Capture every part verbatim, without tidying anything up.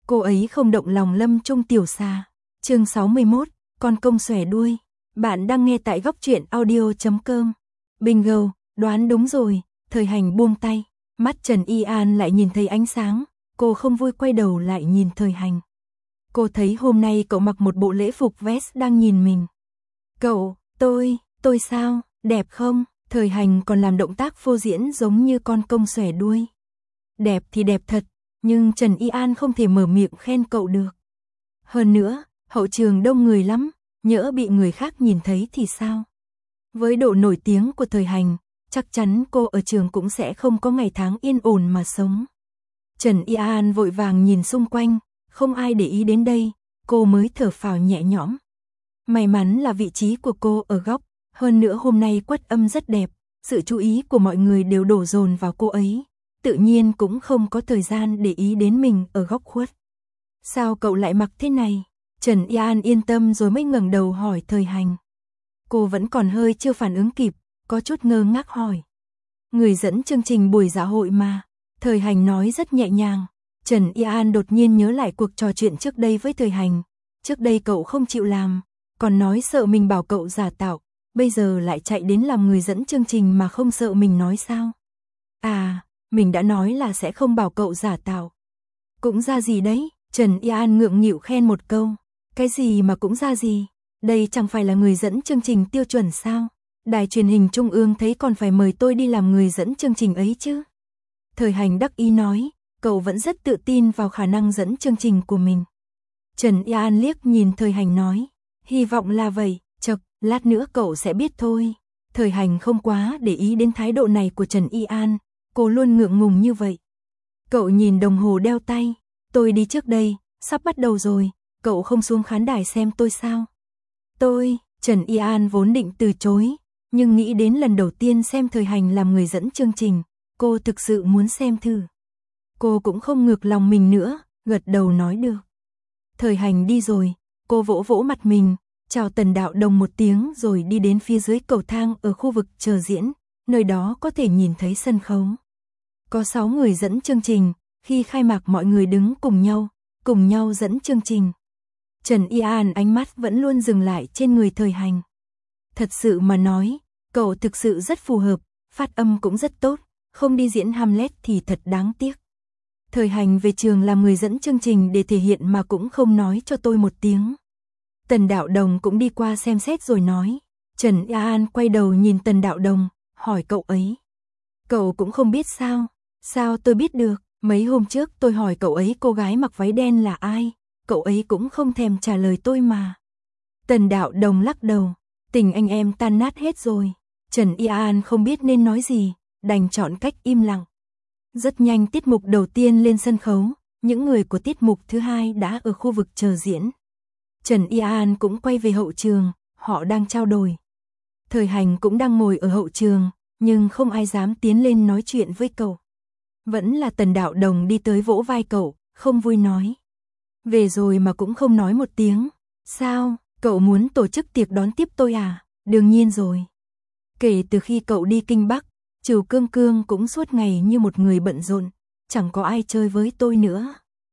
Cô ấy không động lòng Lâm Trung Tiểu Xà. Chương sáu mươi mốt, con công xòe đuôi. Bạn đang nghe tại góc truyện audio chấm com. Bingo, đoán đúng rồi. Thời Hành buông tay, mắt Trần Y An lại nhìn thấy ánh sáng, cô không vui quay đầu lại nhìn Thời Hành. Cô thấy hôm nay cậu mặc một bộ lễ phục vest đang nhìn mình. Cậu, tôi, tôi sao, đẹp không? Thời Hành còn làm động tác phô diễn giống như con công xòe đuôi. Đẹp thì đẹp thật, nhưng Trần Y An không thể mở miệng khen cậu được. Hơn nữa, hậu trường đông người lắm, nhỡ bị người khác nhìn thấy thì sao? Với độ nổi tiếng của Thời Hành, chắc chắn cô ở trường cũng sẽ không có ngày tháng yên ổn mà sống. Trần Y An vội vàng nhìn xung quanh, không ai để ý đến đây, cô mới thở phào nhẹ nhõm. May mắn là vị trí của cô ở góc, hơn nữa hôm nay quất âm rất đẹp, sự chú ý của mọi người đều đổ dồn vào cô ấy, tự nhiên cũng không có thời gian để ý đến mình ở góc khuất. Sao cậu lại mặc thế này? Trần Y An yên tâm rồi mới ngẩng đầu hỏi Thời Hành. Cô vẫn còn hơi chưa phản ứng kịp, có chút ngơ ngác hỏi. Người dẫn chương trình buổi dạ hội mà. Thời Hành nói rất nhẹ nhàng. Trần Y An đột nhiên nhớ lại cuộc trò chuyện trước đây với Thời Hành. Trước đây cậu không chịu làm, còn nói sợ mình bảo cậu giả tạo, bây giờ lại chạy đến làm người dẫn chương trình mà không sợ mình nói sao? À, mình đã nói là sẽ không bảo cậu giả tạo. Cũng ra gì đấy? Trần Y An ngượng nghịu khen một câu. Cái gì mà cũng ra gì? Đây chẳng phải là người dẫn chương trình tiêu chuẩn sao? Đài truyền hình Trung ương thấy còn phải mời tôi đi làm người dẫn chương trình ấy chứ? Thời Hành đắc ý nói, cậu vẫn rất tự tin vào khả năng dẫn chương trình của mình. Trần Y An liếc nhìn Thời Hành nói, hy vọng là vậy, chậc, lát nữa cậu sẽ biết thôi. Thời Hành không quá để ý đến thái độ này của Trần Y An, cô luôn ngượng ngùng như vậy. Cậu nhìn đồng hồ đeo tay, tôi đi trước đây, sắp bắt đầu rồi, cậu không xuống khán đài xem tôi sao? Tôi, Trần Y An vốn định từ chối, nhưng nghĩ đến lần đầu tiên xem Thời Hành làm người dẫn chương trình, cô thực sự muốn xem thử. Cô cũng không ngược lòng mình nữa, gật đầu nói được. Thời Hành đi rồi, cô vỗ vỗ mặt mình, chào Tần Đạo Đồng một tiếng rồi đi đến phía dưới cầu thang ở khu vực chờ diễn, nơi đó có thể nhìn thấy sân khấu. Có sáu người dẫn chương trình, khi khai mạc mọi người đứng cùng nhau, cùng nhau dẫn chương trình. Trần Y An ánh mắt vẫn luôn dừng lại trên người Thời Hành. Thật sự mà nói, cậu thực sự rất phù hợp, phát âm cũng rất tốt, không đi diễn Hamlet thì thật đáng tiếc. Thời Hành về trường làm người dẫn chương trình để thể hiện mà cũng không nói cho tôi một tiếng. Tần Đạo Đồng cũng đi qua xem xét rồi nói. Trần Y An quay đầu nhìn Tần Đạo Đồng, hỏi cậu ấy. Cậu cũng không biết sao? Sao tôi biết được? Mấy hôm trước tôi hỏi cậu ấy cô gái mặc váy đen là ai? Cậu ấy cũng không thèm trả lời tôi mà. Tần Đạo Đồng lắc đầu. Tình anh em tan nát hết rồi. Trần Y An không biết nên nói gì, đành chọn cách im lặng. Rất nhanh tiết mục đầu tiên lên sân khấu, những người của tiết mục thứ hai đã ở khu vực chờ diễn. Trần Y An cũng quay về hậu trường, họ đang trao đổi. Thời Hành cũng đang ngồi ở hậu trường, nhưng không ai dám tiến lên nói chuyện với cậu. Vẫn là Tần Đạo Đồng đi tới vỗ vai cậu, không vui nói. Về rồi mà cũng không nói một tiếng. Sao, cậu muốn tổ chức tiệc đón tiếp tôi à? Đương nhiên rồi. Kể từ khi cậu đi Kinh Bắc, Trừ Cương Cương cũng suốt ngày như một người bận rộn, chẳng có ai chơi với tôi nữa.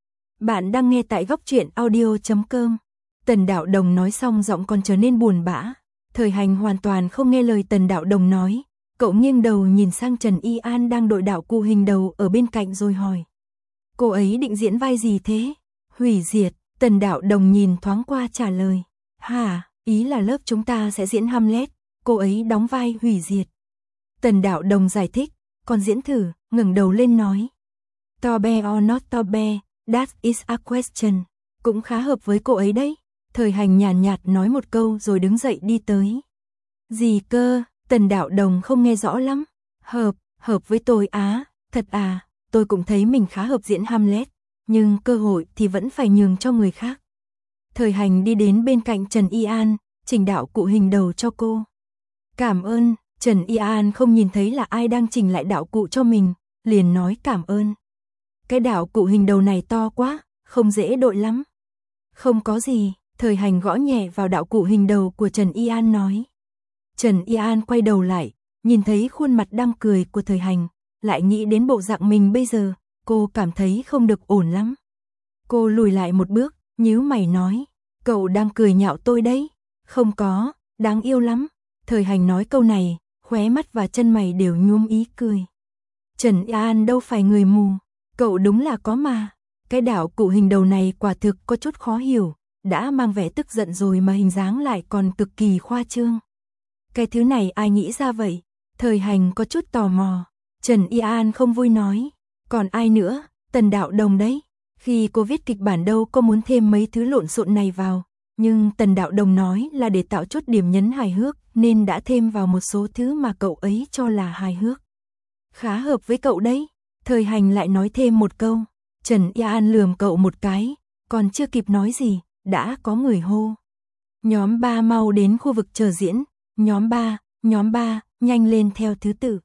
Bạn đang nghe tại góc truyện audio chấm com. Tần Đạo Đồng nói xong giọng còn trở nên buồn bã. Thời Hành hoàn toàn không nghe lời Tần Đạo Đồng nói. Cậu nghiêng đầu nhìn sang Trần Y An đang đội đạo cụ hình đầu ở bên cạnh rồi hỏi. Cô ấy định diễn vai gì thế? Hủy diệt. Tần Đạo Đồng nhìn thoáng qua trả lời. Hả, ý là lớp chúng ta sẽ diễn Hamlet, cô ấy đóng vai hủy diệt. Tần Đạo Đồng giải thích, còn diễn thử, ngẩng đầu lên nói. To be or not to be, that is a question. Cũng khá hợp với cô ấy đấy. Thời Hành nhàn nhạt, nhạt nói một câu rồi đứng dậy đi tới. Gì cơ? Tần Đạo Đồng không nghe rõ lắm. Hợp, hợp với tôi á, thật à, tôi cũng thấy mình khá hợp diễn Hamlet, nhưng cơ hội thì vẫn phải nhường cho người khác. Thời Hành đi đến bên cạnh Trần Y An, chỉnh đạo cụ hình đầu cho cô. Cảm ơn. Trần Y An không nhìn thấy là ai đang chỉnh lại đạo cụ cho mình, liền nói cảm ơn. Cái đạo cụ hình đầu này to quá, không dễ đội lắm. Không có gì, Thời Hành gõ nhẹ vào đạo cụ hình đầu của Trần Y An nói. Trần Y An quay đầu lại, nhìn thấy khuôn mặt đang cười của Thời Hành, lại nghĩ đến bộ dạng mình bây giờ, cô cảm thấy không được ổn lắm. Cô lùi lại một bước, nhíu mày nói, cậu đang cười nhạo tôi đấy. Không có, đáng yêu lắm. Thời Hành nói câu này, khóe mắt và chân mày đều nhuốm ý cười. Trần An đâu phải người mù, cậu đúng là có mà. Cái đạo cụ hình đầu này quả thực có chút khó hiểu, đã mang vẻ tức giận rồi mà hình dáng lại còn cực kỳ khoa trương. Cái thứ này ai nghĩ ra vậy? Thời Hành có chút tò mò. Trần An không vui nói, còn ai nữa, Tần Đạo Đồng đấy. Khi cô viết kịch bản đâu có muốn thêm mấy thứ lộn xộn này vào, nhưng Tần Đạo Đồng nói là để tạo chút điểm nhấn hài hước nên đã thêm vào một số thứ mà cậu ấy cho là hài hước. Khá hợp với cậu đấy. Thời Hành lại nói thêm một câu. Trần An lườm cậu một cái, còn chưa kịp nói gì, đã có người hô. Nhóm ba mau đến khu vực chờ diễn, nhóm ba, nhóm ba, nhanh lên theo thứ tự.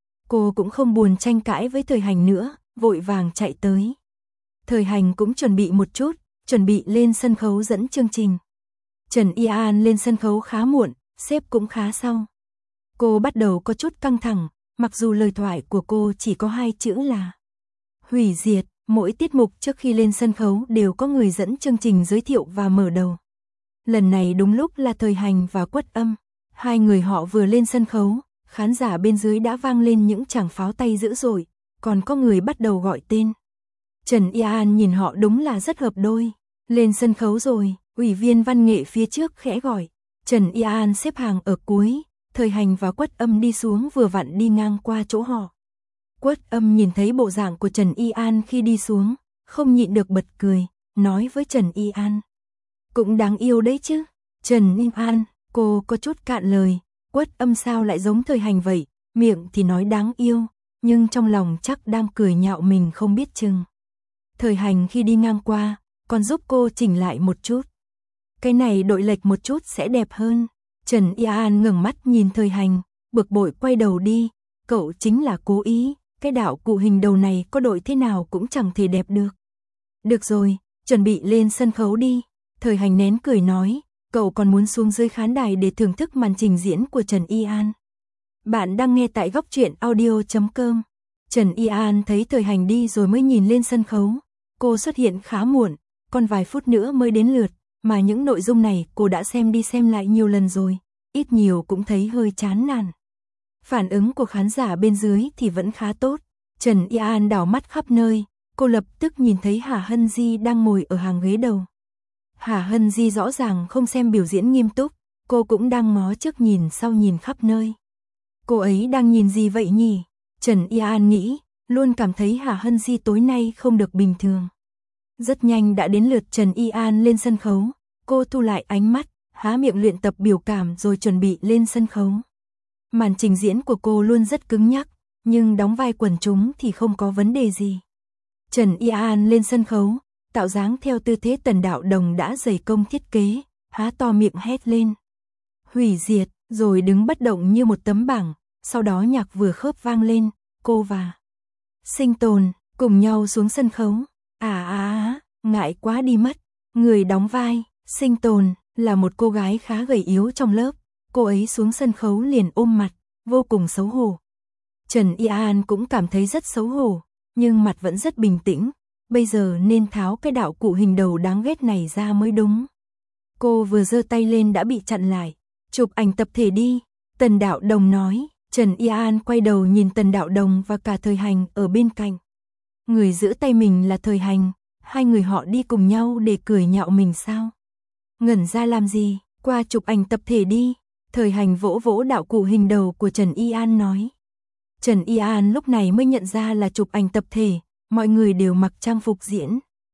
Cô cũng không buồn tranh cãi với Thời Hành nữa, vội vàng chạy tới. Thời Hành cũng chuẩn bị một chút, chuẩn bị lên sân khấu dẫn chương trình. Trần An lên sân khấu khá muộn, xếp cũng khá sau. Cô bắt đầu có chút căng thẳng, mặc dù lời thoại của cô chỉ có hai chữ là hủy diệt. Mỗi tiết mục trước khi lên sân khấu đều có người dẫn chương trình giới thiệu và mở đầu. Lần này đúng lúc là Thời Hành và Quất Âm. Hai người họ vừa lên sân khấu, khán giả bên dưới đã vang lên những tràng pháo tay dữ dội, còn có người bắt đầu gọi tên. Trần An nhìn họ đúng là rất hợp đôi. Lên sân khấu rồi, ủy viên văn nghệ phía trước khẽ gọi. Trần An xếp hàng ở cuối, Thời Hành và Quất Âm đi xuống vừa vặn đi ngang qua chỗ họ. Quất Âm nhìn thấy bộ dạng của Trần An khi đi xuống, không nhịn được bật cười, nói với Trần An. Cũng đáng yêu đấy chứ. Trần An, cô có chút cạn lời, Quất Âm sao lại giống Thời Hành vậy, miệng thì nói đáng yêu, nhưng trong lòng chắc đang cười nhạo mình không biết chừng. Thời Hành khi đi ngang qua, còn giúp cô chỉnh lại một chút. Cái này đội lệch một chút sẽ đẹp hơn. Trần An ngẩng mắt nhìn Thời Hành, bực bội quay đầu đi, cậu chính là cố ý. Cái đạo cụ hình đầu này có đội thế nào cũng chẳng thể đẹp được. Được rồi, chuẩn bị lên sân khấu đi. Thời Hành nén cười nói, cậu còn muốn xuống dưới khán đài để thưởng thức màn trình diễn của Trần An. Bạn đang nghe tại góc truyện audio chấm com. Trần An thấy Thời Hành đi rồi mới nhìn lên sân khấu. Cô xuất hiện khá muộn, còn vài phút nữa mới đến lượt, mà những nội dung này cô đã xem đi xem lại nhiều lần rồi, ít nhiều cũng thấy hơi chán nản. Phản ứng của khán giả bên dưới thì vẫn khá tốt. Trần An đảo mắt khắp nơi, cô lập tức nhìn thấy Hà Hân Di đang ngồi ở hàng ghế đầu. Hà Hân Di rõ ràng không xem biểu diễn nghiêm túc, cô cũng đang ngó trước nhìn sau nhìn khắp nơi. Cô ấy đang nhìn gì vậy nhỉ? Trần An nghĩ, luôn cảm thấy Hà Hân Di tối nay không được bình thường. Rất nhanh đã đến lượt Trần An lên sân khấu, cô thu lại ánh mắt, há miệng luyện tập biểu cảm rồi chuẩn bị lên sân khấu. Màn trình diễn của cô luôn rất cứng nhắc, nhưng đóng vai quần chúng thì không có vấn đề gì. Trần An lên sân khấu, tạo dáng theo tư thế Tần Đạo Đồng đã dày công thiết kế, há to miệng hét lên. Hủy diệt, rồi đứng bất động như một tấm bảng, sau đó nhạc vừa khớp vang lên, cô và Sinh Tồn cùng nhau xuống sân khấu. À à à, ngại quá đi mất. Người đóng vai, Sinh Tồn, là một cô gái khá gầy yếu trong lớp. Cô ấy xuống sân khấu liền ôm mặt, vô cùng xấu hổ. Trần An cũng cảm thấy rất xấu hổ, nhưng mặt vẫn rất bình tĩnh. Bây giờ nên tháo cái đạo cụ hình đầu đáng ghét này ra mới đúng. Cô vừa giơ tay lên đã bị chặn lại. Chụp ảnh tập thể đi, Tần Đạo Đồng nói. Trần An quay đầu nhìn Tần Đạo Đồng và cả Thời Hành ở bên cạnh. Người giữ tay mình là Thời Hành, hai người họ đi cùng nhau để cười nhạo mình sao? Ngẩn ra làm gì, qua chụp ảnh tập thể đi. Thời Hành vỗ vỗ đạo cụ hình đầu của Trần An nói. Trần An lúc này mới nhận ra là chụp ảnh tập thể, mọi người đều mặc trang phục diễn.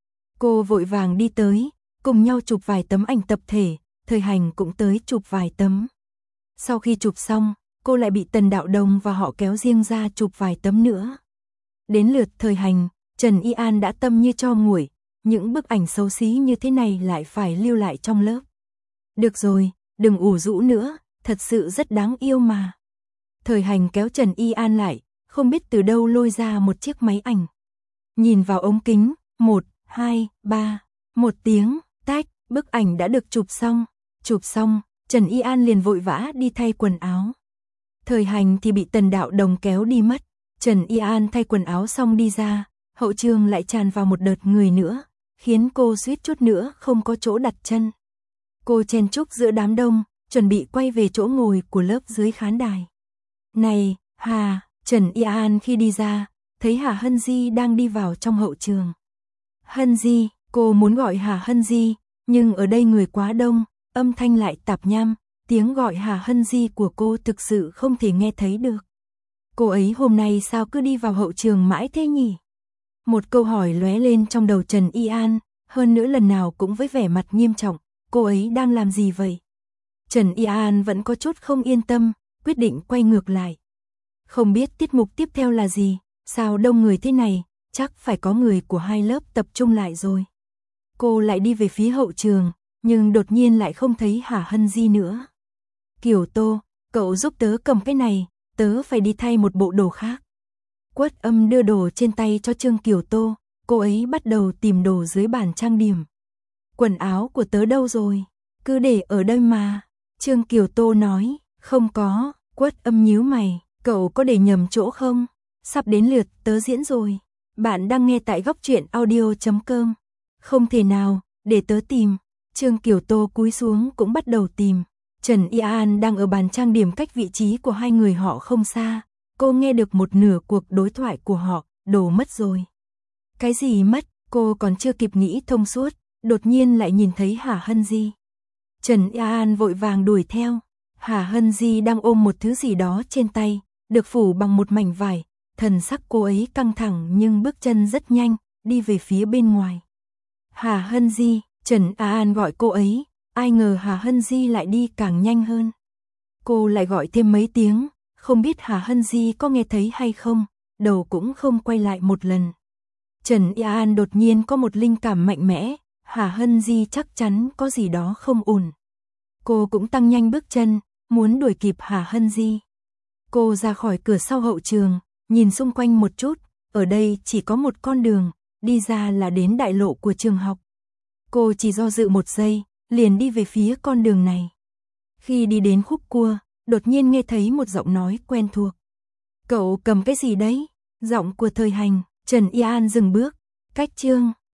Cô vội vàng đi tới, cùng nhau chụp vài tấm ảnh tập thể, Thời Hành cũng tới chụp vài tấm. Sau khi chụp xong, cô lại bị Tần Đạo Đồng và họ kéo riêng ra chụp vài tấm nữa. Đến lượt Thời Hành, Trần An đã tâm như tro nguội, những bức ảnh xấu xí như thế này lại phải lưu lại trong lớp. Được rồi, đừng ủ rũ nữa, thật sự rất đáng yêu mà. Thời Hành kéo Trần An lại, không biết từ đâu lôi ra một chiếc máy ảnh. Nhìn vào ống kính, một, hai, ba, một tiếng, tách, bức ảnh đã được chụp xong. Chụp xong, Trần An liền vội vã đi thay quần áo. Thời Hành thì bị Tần Đạo Đồng kéo đi mất. Trần An thay quần áo xong đi ra, hậu trường lại tràn vào một đợt người nữa. khiến cô suýt chút nữa không có chỗ đặt chân. Cô chen chúc giữa đám đông, chuẩn bị quay về chỗ ngồi của lớp dưới khán đài. Này, Hà, Trần Y An khi đi ra, thấy Hà Hân Di đang đi vào trong hậu trường. Hân Di, cô muốn gọi Hà Hân Di, nhưng ở đây người quá đông, âm thanh lại tạp nham, tiếng gọi Hà Hân Di của cô thực sự không thể nghe thấy được. Cô ấy hôm nay sao cứ đi vào hậu trường mãi thế nhỉ? Một câu hỏi lóe lên trong đầu Trần Y An, hơn nữa lần nào cũng với vẻ mặt nghiêm trọng, cô ấy đang làm gì vậy? Trần Y An vẫn có chút không yên tâm, quyết định quay ngược lại. Không biết tiết mục tiếp theo là gì, sao đông người thế này, chắc phải có người của hai lớp tập trung lại rồi. Cô lại đi về phía hậu trường, nhưng đột nhiên lại không thấy Hà Hân Di nữa. Kiều Tô, cậu giúp tớ cầm cái này, tớ phải đi thay một bộ đồ khác. Quất Âm đưa đồ trên tay cho Trương Kiều Tô, cô ấy bắt đầu tìm đồ dưới bàn trang điểm. Quần áo của tớ đâu rồi? Cứ để ở đây mà. Trương Kiều Tô nói, không có. Quất Âm nhíu mày, cậu có để nhầm chỗ không? Sắp đến lượt tớ diễn rồi. Bạn đang nghe tại góc truyện audio chấm com. Không thể nào, để tớ tìm. Trương Kiều Tô cúi xuống cũng bắt đầu tìm. Trần Y An đang ở bàn trang điểm cách vị trí của hai người họ không xa. Cô nghe được một nửa cuộc đối thoại của họ, đồ mất rồi. Cái gì mất, cô còn chưa kịp nghĩ thông suốt, đột nhiên lại nhìn thấy Hà Hân Di. Trần Y An vội vàng đuổi theo. Hà Hân Di đang ôm một thứ gì đó trên tay, được phủ bằng một mảnh vải. Thần sắc cô ấy căng thẳng nhưng bước chân rất nhanh, đi về phía bên ngoài. Hà Hân Di, Trần Y An gọi cô ấy, ai ngờ Hà Hân Di lại đi càng nhanh hơn. Cô lại gọi thêm mấy tiếng, không biết Hà Hân Di có nghe thấy hay không, đầu cũng không quay lại một lần. Trần Y An đột nhiên có một linh cảm mạnh mẽ, Hà Hân Di chắc chắn có gì đó không ổn. Cô cũng tăng nhanh bước chân, muốn đuổi kịp Hà Hân Di. Cô ra khỏi cửa sau hậu trường, nhìn xung quanh một chút, ở đây chỉ có một con đường, đi ra là đến đại lộ của trường học. Cô chỉ do dự một giây, liền đi về phía con đường này. Khi đi đến khúc cua, đột nhiên nghe thấy một giọng nói quen thuộc. Cậu cầm cái gì đấy? Giọng của Thời Hành. Trần Y An dừng bước, cách Trương